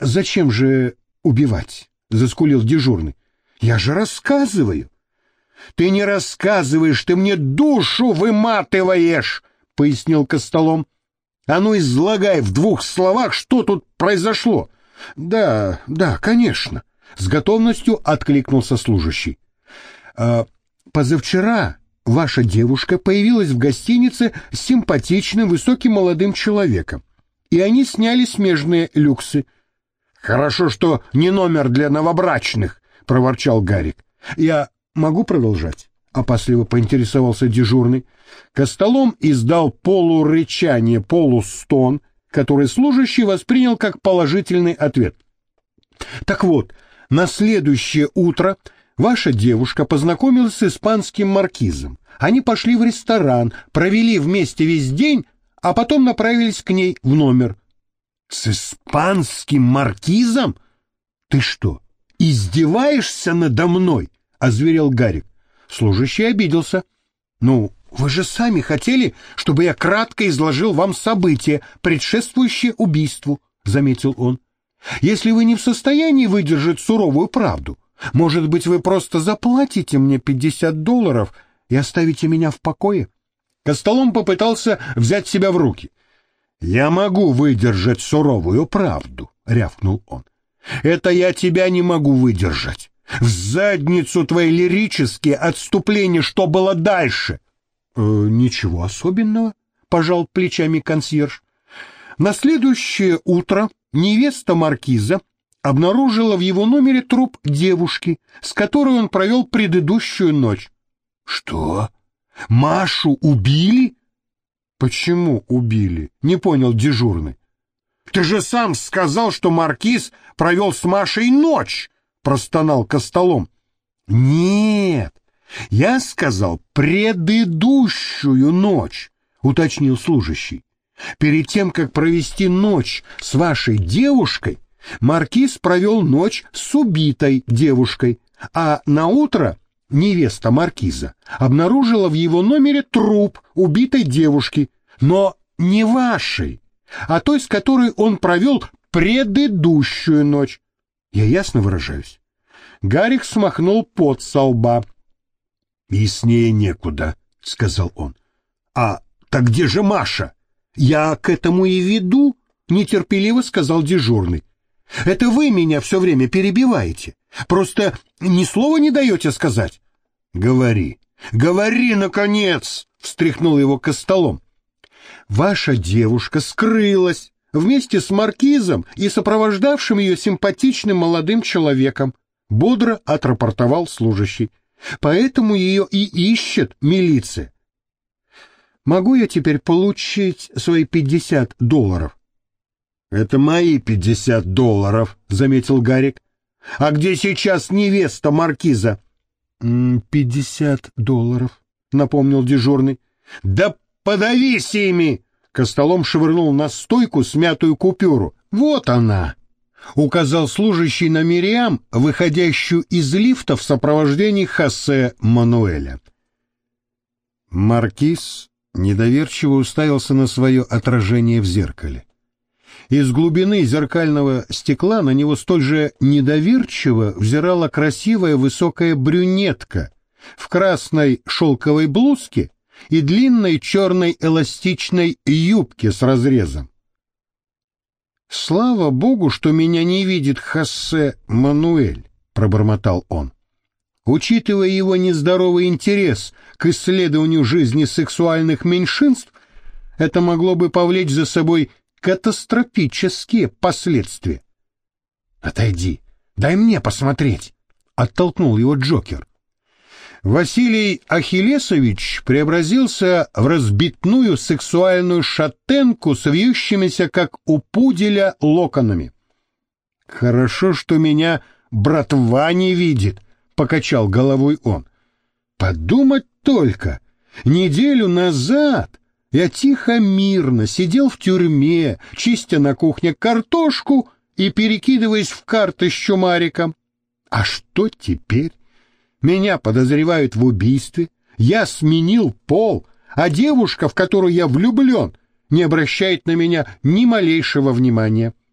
зачем же убивать? Заскулил дежурный. Я же рассказываю. Ты не рассказываешь, ты мне душу выматываешь, пояснил Костолом. А ну излагай в 2 словах, что тут произошло. Да, конечно, с готовностью откликнулся служащий. Позавчера ваша девушка появилась в гостинице с симпатичным высоким молодым человеком, и они сняли смежные люксы. Хорошо, что не номер для новобрачных, проворчал Гарик. Я могу продолжать? Опасливо поинтересовался дежурный. Костолом издал полурычание, полустон, который служащий воспринял как положительный ответ. Так вот, на следующее утро ваша девушка познакомилась с испанским маркизом. Они пошли в ресторан, провели вместе весь день, а потом направились к ней в номер. С испанским маркизом? Ты что, издеваешься надо мной? Озверел Гарик. Служащий обиделся. Ну, вы же сами хотели, чтобы я кратко изложил вам события, предшествующие убийству, заметил он. Если вы не в состоянии выдержать суровую правду, может быть, вы просто заплатите мне $50 и оставите меня в покое? Костолом попытался взять себя в руки. «Я могу выдержать суровую правду», — рявкнул он. «Это я тебя не могу выдержать. В задницу твои лирические отступления, что было дальше?» «Ничего особенного», — пожал плечами консьерж. На следующее утро невеста маркиза обнаружила в его номере труп девушки, с которой он провел предыдущую ночь. «Что? Машу убили?» «Почему убили?» — не понял дежурный. «Ты же сам сказал, что маркиз провел с Машей ночь!» — простонал Костолом. «Нет, я сказал предыдущую ночь», — уточнил служащий. «Перед тем, как провести ночь с вашей девушкой, маркиз провел ночь с убитой девушкой, а наутро невеста маркиза обнаружила в его номере труп убитой девушки, но не вашей, а той, с которой он провел предыдущую ночь. Я ясно выражаюсь?» Гарик смахнул пот со лба. «Яснее некуда», — сказал он. «А так где же Маша?» «Я к этому и веду», — нетерпеливо сказал дежурный. «Это вы меня все время перебиваете. Просто ни слова не даете сказать». «Говори, говори, наконец!» — встряхнул его Костолом. «Ваша девушка скрылась вместе с маркизом и сопровождавшим ее симпатичным молодым человеком», — бодро отрапортовал служащий. «Поэтому ее и ищет милиция. Могу я теперь получить свои $50?» «Это мои $50, заметил Гарик. «А где сейчас невеста маркиза?» $50, напомнил дежурный. «Да подавись ими!» Костолом швырнул на стойку смятую купюру. «Вот она!» — указал служащий на Мириам, выходящую из лифта в сопровождении Хосе Мануэля. Маркиз недоверчиво уставился на свое отражение в зеркале. Из глубины зеркального стекла на него столь же недоверчиво взирала красивая высокая брюнетка в красной шелковой блузке и длинной черной эластичной юбке с разрезом. «Слава Богу, что меня не видит Хосе Мануэль», — пробормотал он. Учитывая его нездоровый интерес к исследованию жизни сексуальных меньшинств, это могло бы повлечь за собой катастрофические последствия. «Отойди, дай мне посмотреть», — оттолкнул его Джокер. Василий Ахиллесович преобразился в разбитную сексуальную шатенку с вьющимися, как у пуделя, локонами. «Хорошо, что меня братва не видит», — покачал головой он. «Подумать только, неделю назад я тихо-мирно сидел в тюрьме, чистя на кухне картошку и перекидываясь в карты с Чумариком. А что теперь? Меня подозревают в убийстве, я сменил пол, а девушка, в которую я влюблен, не обращает на меня ни малейшего внимания.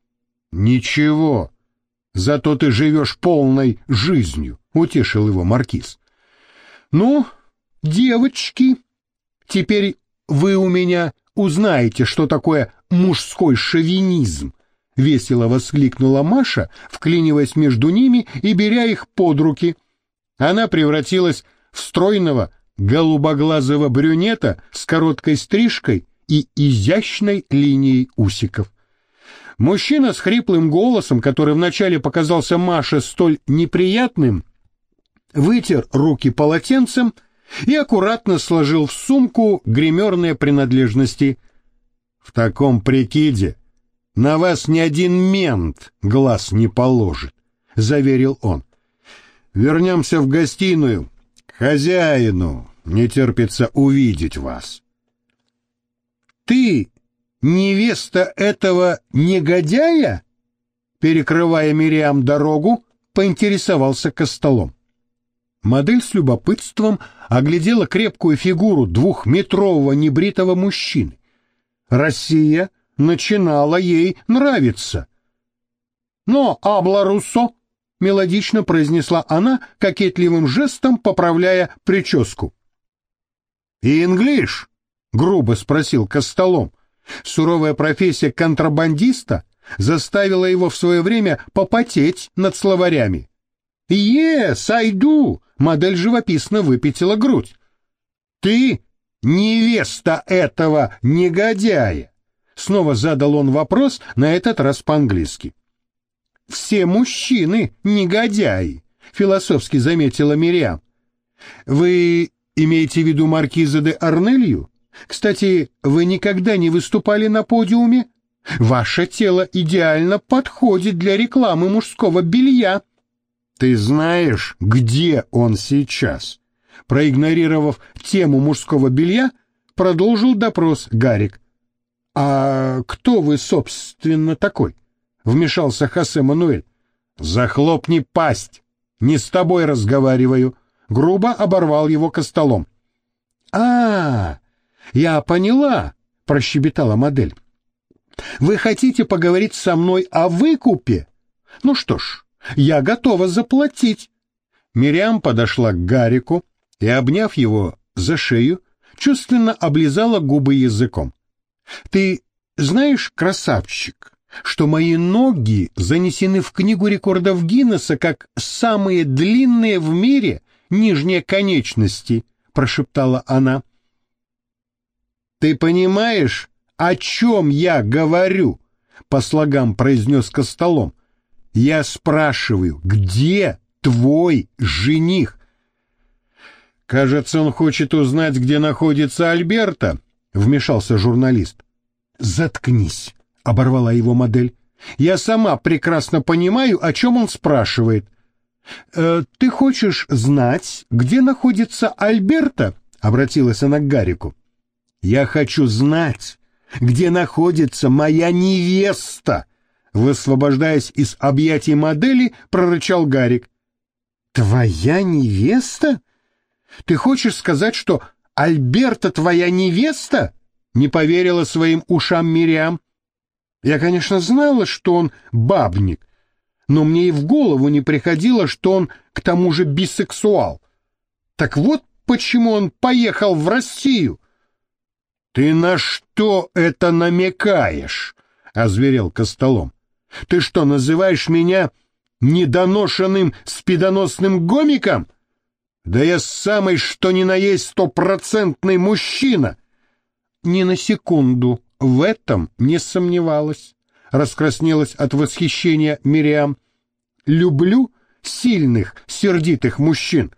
Ничего, зато ты живешь полной жизнью, утешил его маркиз. Ну, девочки, теперь вы у меня узнаете, что такое мужской шовинизм, весело воскликнула Маша, вклиниваясь между ними и беря их под руки. Она превратилась в стройного, голубоглазого брюнета с короткой стрижкой и изящной линией усиков. Мужчина с хриплым голосом, который вначале показался Маше столь неприятным, вытер руки полотенцем и аккуратно сложил в сумку гримерные принадлежности. «В таком прикиде на вас ни один мент глаз не положит», — заверил он. «Вернемся в гостиную. К хозяину не терпится увидеть вас». «Ты невеста этого негодяя?» Перекрывая Мириам дорогу, поинтересовался Костолом. Модель с любопытством оглядела крепкую фигуру двухметрового небритого мужчины. Россия начинала ей нравиться. «Но, абла руссо», — мелодично произнесла она, кокетливым жестом поправляя прическу. «Инглиш?» — грубо спросил Костолом. Суровая профессия контрабандиста заставила его в свое время попотеть над словарями. «Yes, I do», — модель живописно выпятила грудь. «Ты невеста этого негодяя?» Снова задал он вопрос, на этот раз по-английски. «Все мужчины негодяи», — философски заметила Мириам. «Вы имеете в виду маркиза де Арнелью? Кстати, вы никогда не выступали на подиуме? Ваше тело идеально подходит для рекламы мужского белья». «Ты знаешь, где он сейчас?» Проигнорировав тему мужского белья, продолжил допрос Гарик. «А кто вы, собственно, такой?» — вмешался Хосе Мануэль. «Захлопни пасть! Не с тобой разговариваю!» — грубо оборвал его Костолом. Я поняла!» — прощебетала модель. «Вы хотите поговорить со мной о выкупе? Ну что ж, я готова заплатить». Мириам подошла к Гарику и, обняв его за шею, чувственно облизала губы языком. «Ты знаешь, красавчик, что мои ноги занесены в книгу рекордов Гиннесса как самые длинные в мире нижние конечности?» — прошептала она. «Ты понимаешь, о чем я говорю?» — по слогам произнес Костолом. «Я спрашиваю, где твой жених?» «Кажется, он хочет узнать, где находится Альберто», — вмешался журналист. «Заткнись», — оборвала его модель. «Я сама прекрасно понимаю, о чем он спрашивает». «Ты хочешь знать, где находится Альберто?» — обратилась она к Гарику. «Я хочу знать, где находится моя невеста!» Высвобождаясь из объятий модели, прорычал Гарик. «Твоя невеста? Ты хочешь сказать, что Альберта твоя невеста?» Не поверила своим ушам Мириам. «Я, конечно, знала, что он бабник, но мне и в голову не приходило, что он к тому же бисексуал. Так вот почему он поехал в Россию». «Ты на что это намекаешь?» — озверел Костолом. «Ты что, называешь меня недоношенным спидоносным гомиком? Да я самый что ни на есть стопроцентный мужчина!» «Ни на секунду в этом не сомневалась», — раскраснелась от восхищения Мириам. «Люблю сильных, сердитых мужчин».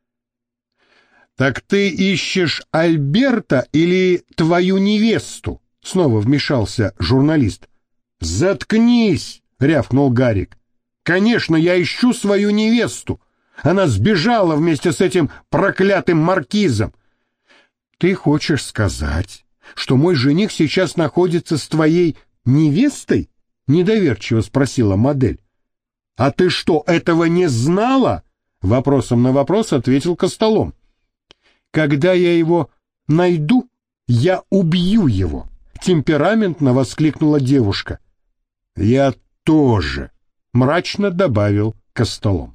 «Так ты ищешь Альберта или твою невесту?» — снова вмешался журналист. «Заткнись!» — рявкнул Гарик. «Конечно, я ищу свою невесту. Она сбежала вместе с этим проклятым маркизом». «Ты хочешь сказать, что мой жених сейчас находится с твоей невестой?» — недоверчиво спросила модель. «А ты что, этого не знала?» — вопросом на вопрос ответил Костолом. «Когда я его найду, я убью его», — темпераментно воскликнула девушка. «Я тоже, мрачно добавил Костолом.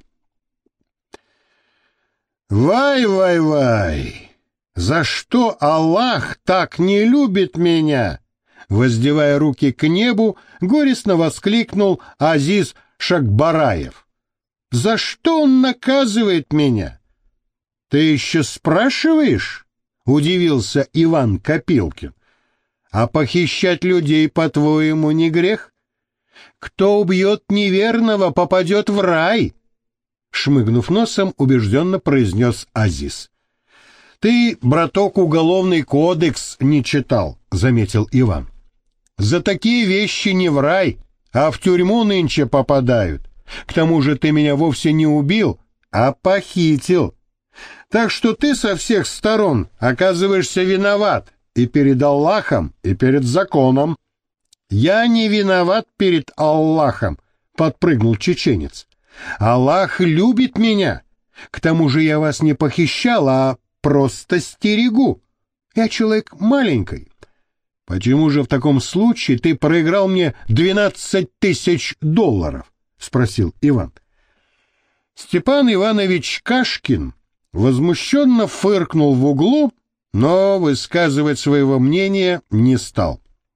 Вай, за что Аллах так не любит меня? Воздевая руки к небу, горестно воскликнул Азиз Шакбараев. За что он наказывает меня? Ты еще спрашиваешь? Удивился Иван Копилкин. А похищать людей, по-твоему, не грех? Кто убьет неверного, попадет в рай. Шмыгнув носом, убежденно произнес Азиз. Ты, браток, уголовный кодекс не читал, заметил Иван. За такие вещи не в рай, а в тюрьму нынче попадают. К тому же ты меня вовсе не убил, а похитил. Так что ты со всех сторон оказываешься виноват и перед Аллахом, и перед законом. Я не виноват перед Аллахом, подпрыгнул чеченец. Аллах любит меня. К тому же я вас не похищал, а просто стерегу. Я человек маленький. Почему же в таком случае ты проиграл мне 12 тысяч долларов? Спросил Иван. Степан Иванович Кашкин возмущенно фыркнул в углу, но высказывать своего мнения не стал.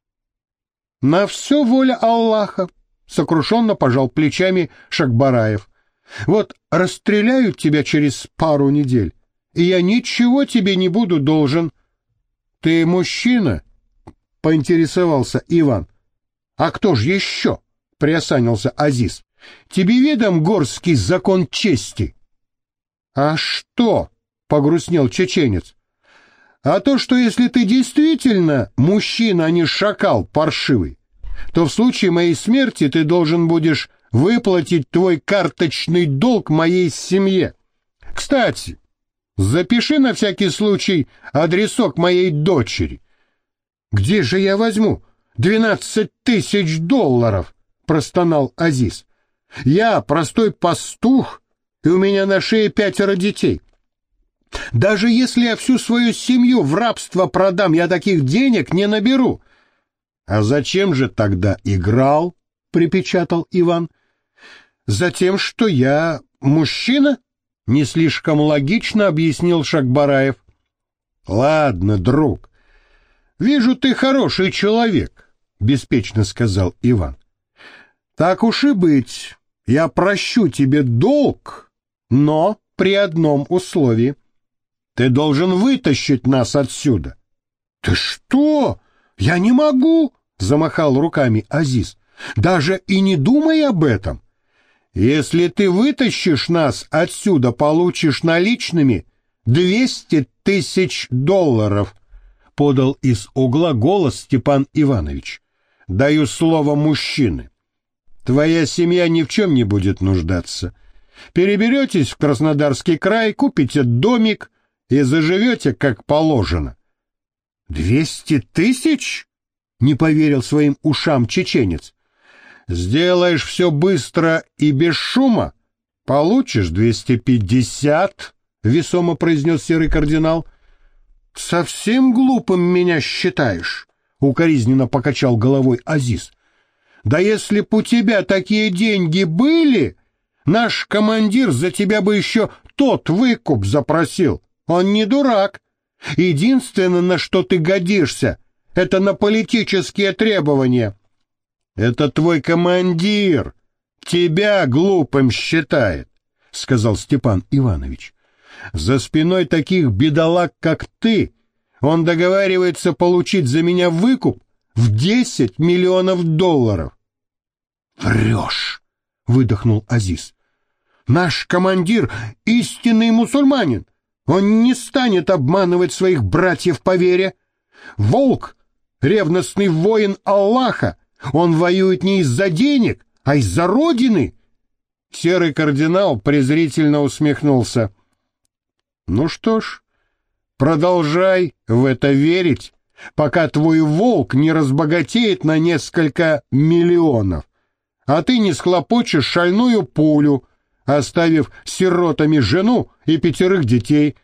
На все воля Аллаха, сокрушенно пожал плечами Шакбараев. Вот расстреляют тебя через пару недель, и я ничего тебе не буду должен. Ты мужчина? Поинтересовался Иван. А кто ж еще? Приосанился Азиз. Тебе ведом горский закон чести? А что? Погрустнел чеченец. А то, что если ты действительно мужчина, а не шакал паршивый, то в случае моей смерти ты должен будешь выплатить твой карточный долг моей семье. Кстати, запиши на всякий случай адресок моей дочери. Где же я возьму 12 тысяч долларов? Простонал Азиз. Я простой пастух, и у меня на шее 5 детей. Даже если я всю свою семью в рабство продам, я таких денег не наберу. А зачем же тогда играл? Припечатал Иван. Затем, что я мужчина? Не слишком логично объяснил Шакбараев. Ладно, друг. Вижу, ты хороший человек, беспечно сказал Иван. Так уж и быть, я прощу тебе долг, но при одном условии. Ты должен вытащить нас отсюда. Ты что? Я не могу, замахал руками Азиз. Даже и не думай об этом. Если ты вытащишь нас отсюда, получишь наличными 200 тысяч долларов, подал из угла голос Степан Иванович. Даю слово мужчины. Твоя семья ни в чем не будет нуждаться. Переберетесь в Краснодарский край, купите домик и заживете как положено. 200 тысяч? Не поверил своим ушам чеченец. Сделаешь все быстро и без шума, получишь 250, весомо произнес серый кардинал. Совсем глупым меня считаешь? Укоризненно покачал головой Азиз. Да если б у тебя такие деньги были, наш командир за тебя бы еще тот выкуп запросил. Он не дурак. Единственное, на что ты годишься, это на политические требования. Это твой командир тебя глупым считает, сказал Степан Иванович. За спиной таких бедолаг, как ты, он договаривается получить за меня выкуп в 10 миллионов долларов. Врешь, выдохнул Азиз. Наш командир истинный мусульманин. Он не станет обманывать своих братьев по вере. Волк — ревностный воин Аллаха. Он воюет не из-за денег, а из-за родины. Серый кардинал презрительно усмехнулся. Ну что ж, продолжай в это верить, пока твой волк не разбогатеет на несколько миллионов, а ты не схлопочешь шальную пулю, оставив сиротами жену и 5 детей.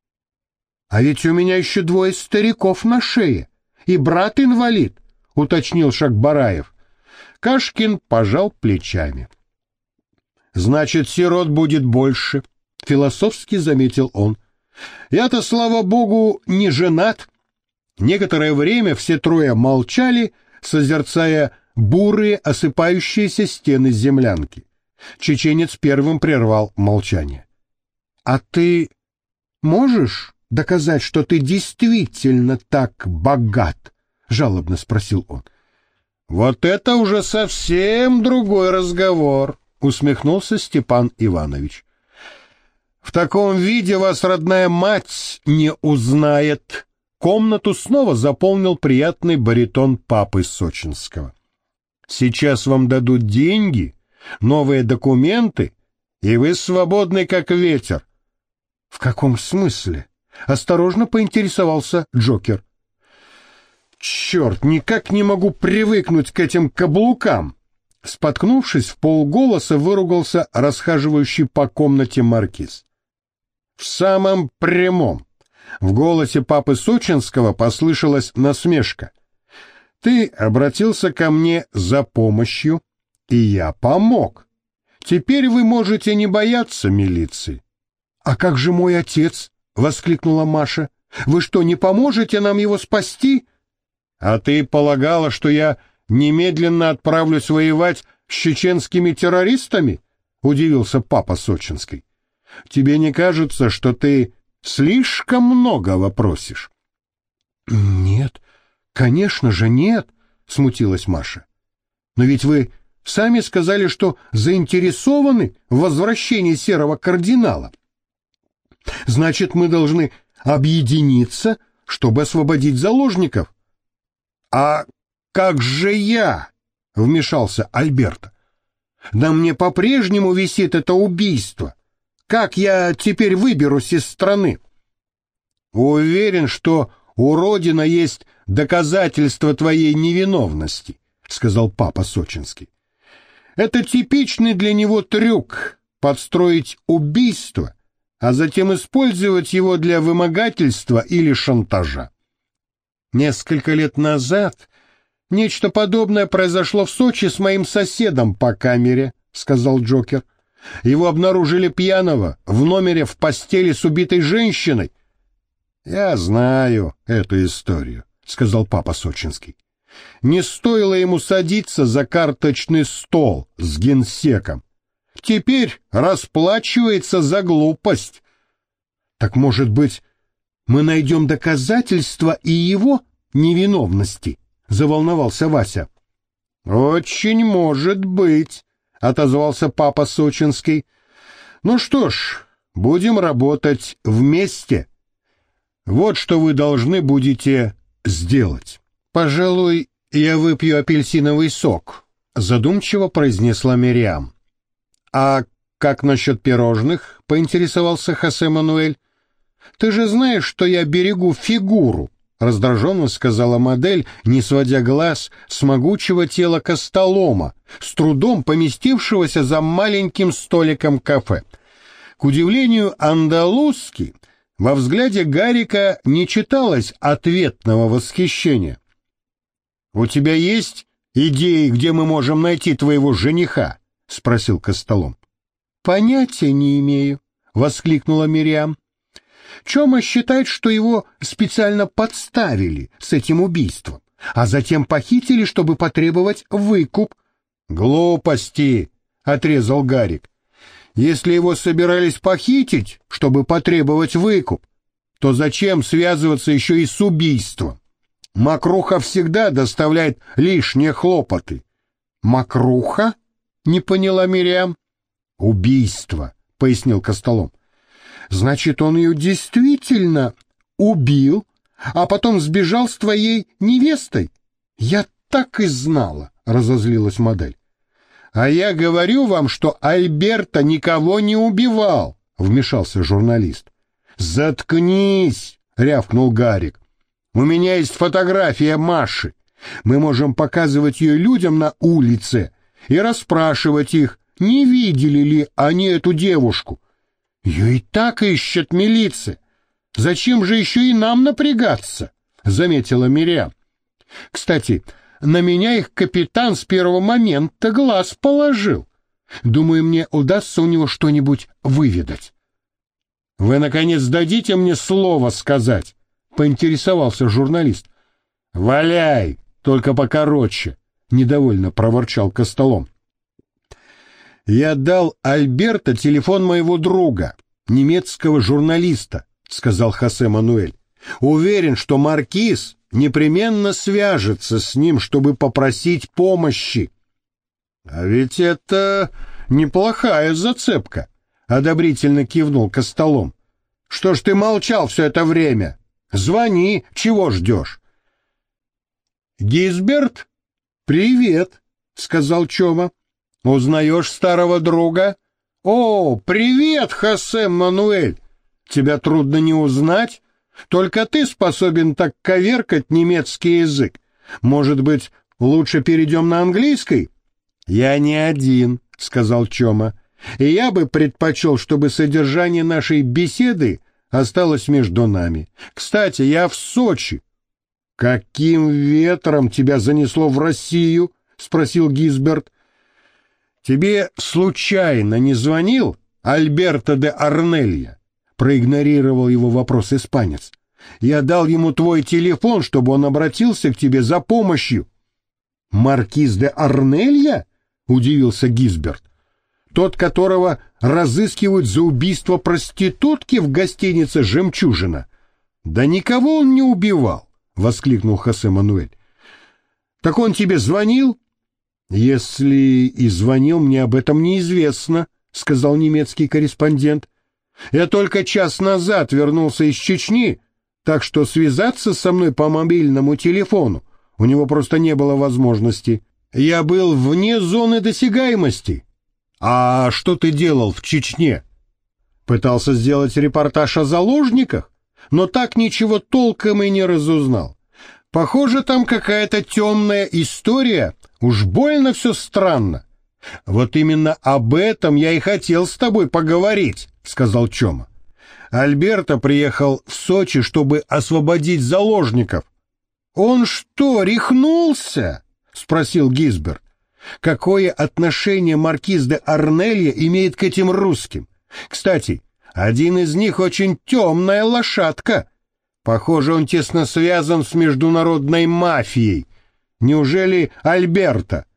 А ведь у меня еще 2 стариков на шее, и брат инвалид, уточнил Шакбараев. Кашкин пожал плечами. «Значит, сирот будет больше», — философски заметил он. «Я-то, слава богу, не женат». Некоторое время все трое молчали, созерцая бурые, осыпающиеся стены землянки. Чеченец первым прервал молчание. «А ты можешь доказать, что ты действительно так богат?» — жалобно спросил он. «Вот это уже совсем другой разговор», — усмехнулся Степан Иванович. «В таком виде вас родная мать не узнает». Комнату снова заполнил приятный баритон папы Сочинского. «Сейчас вам дадут деньги, новые документы, и вы свободны, как ветер». «В каком смысле?» — осторожно поинтересовался Джокер. «Черт, никак не могу привыкнуть к этим каблукам!» Споткнувшись, вполголоса выругался расхаживающий по комнате маркиз. «В самом прямом!» В голосе папы Сочинского послышалась насмешка. «Ты обратился ко мне за помощью, и я помог. Теперь вы можете не бояться милиции». «А как же мой отец?» — воскликнула Маша. «Вы что, не поможете нам его спасти?» «А ты полагала, что я немедленно отправлюсь воевать с чеченскими террористами?» — удивился папа Сочинский. «Тебе не кажется, что ты слишком многого просишь?» «Нет, конечно же нет», — смутилась Маша. «Но ведь вы сами сказали, что заинтересованы в возвращении серого кардинала. Значит, мы должны объединиться, чтобы освободить заложников». «А как же я?» — вмешался Альберто. «На мне по-прежнему висит это убийство. Как я теперь выберусь из страны?» «Уверен, что у Родина есть доказательства твоей невиновности», — сказал папа Сочинский. «Это типичный для него трюк — подстроить убийство, а затем использовать его для вымогательства или шантажа. Несколько лет назад нечто подобное произошло в Сочи с моим соседом по камере», — сказал Джокер. «Его обнаружили пьяного в номере в постели с убитой женщиной». «Я знаю эту историю», — сказал папа Сочинский. «Не стоило ему садиться за карточный стол с генсеком. Теперь расплачивается за глупость». «Так, может быть, мы найдем доказательства и его невиновности?» — заволновался Вася. «Очень может быть», — отозвался папа Сочинский. «Ну что ж, будем работать вместе. Вот что вы должны будете сделать». «Пожалуй, я выпью апельсиновый сок», — задумчиво произнесла Мириам. «А как насчет пирожных?» — поинтересовался Хосе Мануэль. «Ты же знаешь, что я берегу фигуру», — раздраженно сказала модель, не сводя глаз с могучего тела Костолома, с трудом поместившегося за маленьким столиком кафе. К удивлению андалузки, во взгляде Гарика не читалось ответного восхищения. «У тебя есть идеи, где мы можем найти твоего жениха?» — спросил Костолом. «Понятия не имею», — воскликнула Мириам. «Чома считает, что его специально подставили с этим убийством, а затем похитили, чтобы потребовать выкуп». «Глупости», — отрезал Гарик. «Если его собирались похитить, чтобы потребовать выкуп, то зачем связываться еще и с убийством? Мокруха всегда доставляет лишние хлопоты». «Мокруха?» — не поняла Мириам. «Убийство», — пояснил Костолом. «Значит, он ее действительно убил, а потом сбежал с твоей невестой?» «Я так и знала», — разозлилась модель. «А я говорю вам, что Альберто никого не убивал», — вмешался журналист. «Заткнись», — рявкнул Гарик. «У меня есть фотография Маши. Мы можем показывать ее людям на улице и расспрашивать их, не видели ли они эту девушку. Ее и так ищет милиция. Зачем же еще и нам напрягаться?» — заметила Мириам. «Кстати, на меня их капитан с первого момента глаз положил. Думаю, мне удастся у него что-нибудь выведать. — Вы, наконец, дадите мне слово сказать? — поинтересовался журналист. — Валяй, только покороче, — недовольно проворчал Костолом. — Я дал Альберто телефон моего друга, немецкого журналиста, — сказал Хосе Мануэль. — Уверен, что маркиз непременно свяжется с ним, чтобы попросить помощи. — А ведь это неплохая зацепка, — одобрительно кивнул Костолом. — Что ж ты молчал все это время? Звони, чего ждешь? — Гизберт? Привет, — сказал Чома. — Узнаешь старого друга? — О, привет, Хосе Мануэль. Тебя трудно не узнать. Только ты способен так коверкать немецкий язык. Может быть, лучше перейдем на английский? — Я не один, — сказал Чома. — И я бы предпочел, чтобы содержание нашей беседы осталось между нами. Кстати, я в Сочи. — Каким ветром тебя занесло в Россию? — спросил Гизберт. — Тебе случайно не звонил Альберто де Арнелья? — проигнорировал его вопрос испанец. — Я дал ему твой телефон, чтобы он обратился к тебе за помощью. — Маркиз де Арнелья? — удивился Гизберт. — Тот, которого разыскивают за убийство проститутки в гостинице «Жемчужина». — Да никого он не убивал, — воскликнул Хосе Мануэль. — Так он тебе звонил? — Если и звонил, мне об этом неизвестно, — сказал немецкий корреспондент. — Я только час назад вернулся из Чечни, так что связаться со мной по мобильному телефону у него просто не было возможности. Я был вне зоны досягаемости. — А что ты делал в Чечне? — Пытался сделать репортаж о заложниках, но так ничего толком и не разузнал. Похоже, там какая-то темная история, уж больно все странно. — Вот именно об этом я и хотел с тобой поговорить, — сказал Чома. Альберто приехал в Сочи, чтобы освободить заложников. — Он что, рехнулся? — спросил Гизберт. — Какое отношение маркиз де Арнелья имеет к этим русским? Кстати, один из них очень темная лошадка. Похоже, он тесно связан с международной мафией. Неужели Альберто?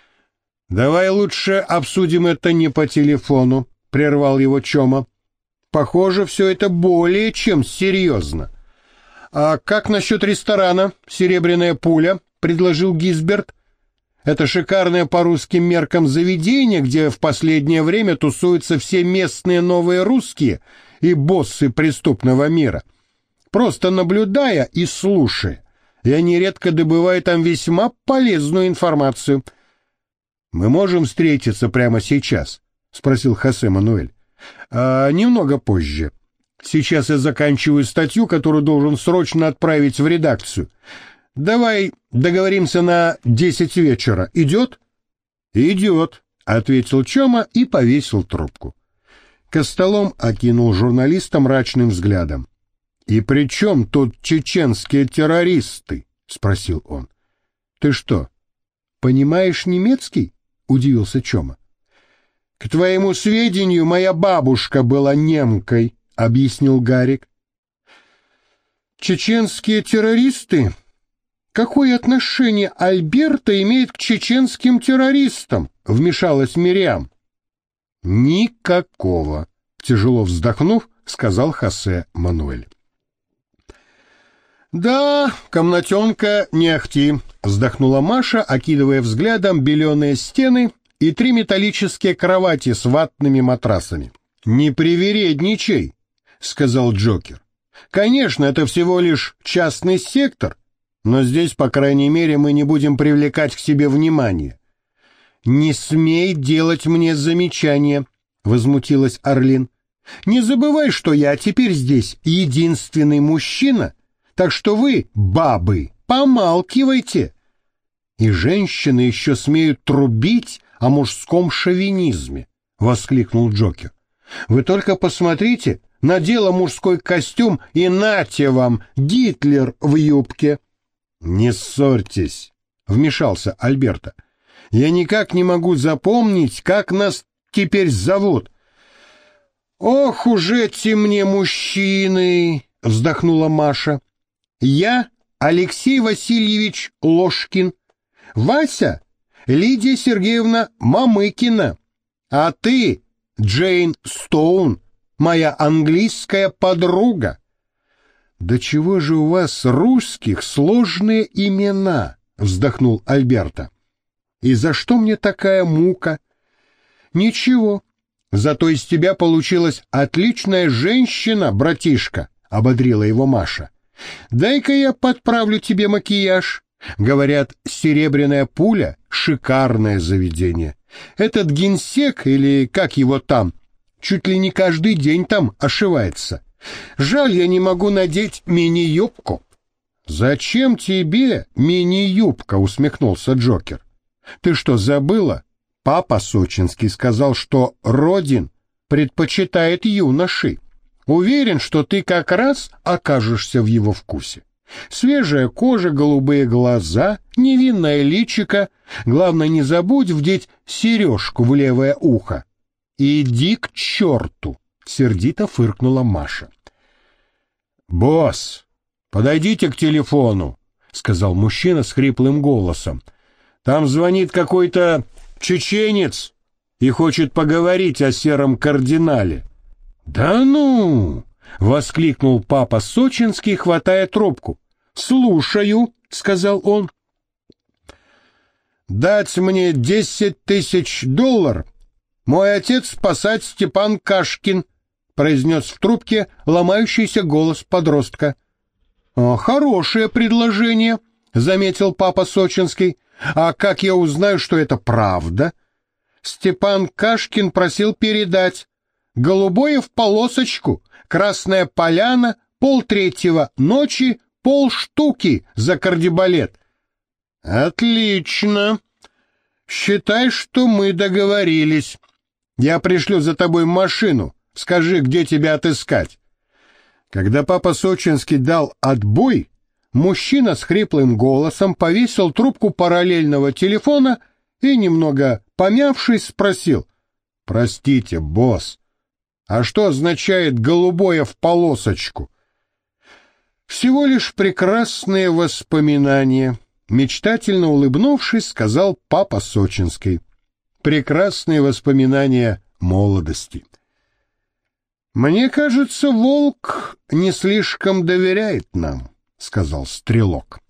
— Давай лучше обсудим это не по телефону, — прервал его Чома. — Похоже, все это более чем серьезно. — А как насчет ресторана «Серебряная пуля»? — предложил Гизберт. Это шикарное по русским меркам заведение, где в последнее время тусуются все местные новые русские и боссы преступного мира. Просто наблюдая и слушая, я нередко добываю там весьма полезную информацию. — Мы можем встретиться прямо сейчас? — спросил Хосе Мануэль. — Немного позже. Сейчас я заканчиваю статью, которую должен срочно отправить в редакцию. Давай договоримся на 10 вечера. Идет? — Идет, — ответил Чома и повесил трубку. Костолом окинул журналиста мрачным взглядом. — И при чем тут чеченские террористы? — спросил он. — Ты что, понимаешь немецкий? — удивился Чома. — К твоему сведению, моя бабушка была немкой, — объяснил Гарик. — Чеченские террористы? Какое отношение Альберто имеет к чеченским террористам? — вмешалась Мириам. — Никакого, — тяжело вздохнув, сказал Хосе Мануэль. — Да, комнатенка не ахти, — вздохнула Маша, окидывая взглядом беленые стены и 3 металлические кровати с ватными матрасами. — Не привередничай, — сказал Джокер. — Конечно, это всего лишь частный сектор, но здесь, по крайней мере, мы не будем привлекать к себе внимание. — Не смей делать мне замечания, — возмутилась Орлин. — Не забывай, что я теперь здесь единственный мужчина, так что вы, бабы, помалкивайте. И женщины еще смеют трубить о мужском шовинизме, — воскликнул Джокер. — Вы только посмотрите, надела мужской костюм, и нате вам, Гитлер в юбке. — Не ссорьтесь, — вмешался Альберто. «Я никак не могу запомнить, как нас теперь зовут». «Ох уж эти мне мужчины!» — вздохнула Маша. «Я Алексей Васильевич Ложкин, Вася Лидия Сергеевна Мамыкина, а ты Джейн Стоун, моя английская подруга». «Да чего же у вас, русских, сложные имена?» — вздохнул Альберто. «И за что мне такая мука?» «Ничего, зато из тебя получилась отличная женщина, братишка», — ободрила его Маша. «Дай-ка я подправлю тебе макияж. Говорят, серебряная пуля — шикарное заведение. Этот генсек, или как его там, чуть ли не каждый день там ошивается. Жаль, я не могу надеть мини-юбку». «Зачем тебе мини-юбка?» — усмехнулся Джокер. «Ты что, забыла? Папа Сочинский сказал, что Родин предпочитает юношей. Уверен, что ты как раз окажешься в его вкусе. Свежая кожа, голубые глаза, невинное личико. Главное, не забудь вдеть сережку в левое ухо». «Иди к черту!» — сердито фыркнула Маша. «Босс, подойдите к телефону», — сказал мужчина с хриплым голосом. «Там звонит какой-то чеченец и хочет поговорить о сером кардинале». «Да ну!» — воскликнул папа Сочинский, хватая трубку. «Слушаю», — сказал он. «Дать мне 10 тысяч долларов. Мой отец спасать Степан Кашкин», — произнес в трубке ломающийся голос подростка. «Хорошее предложение», — заметил папа Сочинский. «А как я узнаю, что это правда?» «Степан Кашкин просил передать. Голубое в полосочку, Красная Поляна, 2:30 ночи, полштуки за кардебалет». «Отлично. Считай, что мы договорились. Я пришлю за тобой машину. Скажи, где тебя отыскать». Когда папа Сочинский дал отбой, мужчина с хриплым голосом повесил трубку параллельного телефона и, немного помявшись, спросил: «Простите, босс, а что означает голубое в полосочку?» «Всего лишь прекрасные воспоминания», — мечтательно улыбнувшись, сказал папа Сочинский. «Прекрасные воспоминания молодости». «Мне кажется, волк не слишком доверяет нам», — сказал стрелок.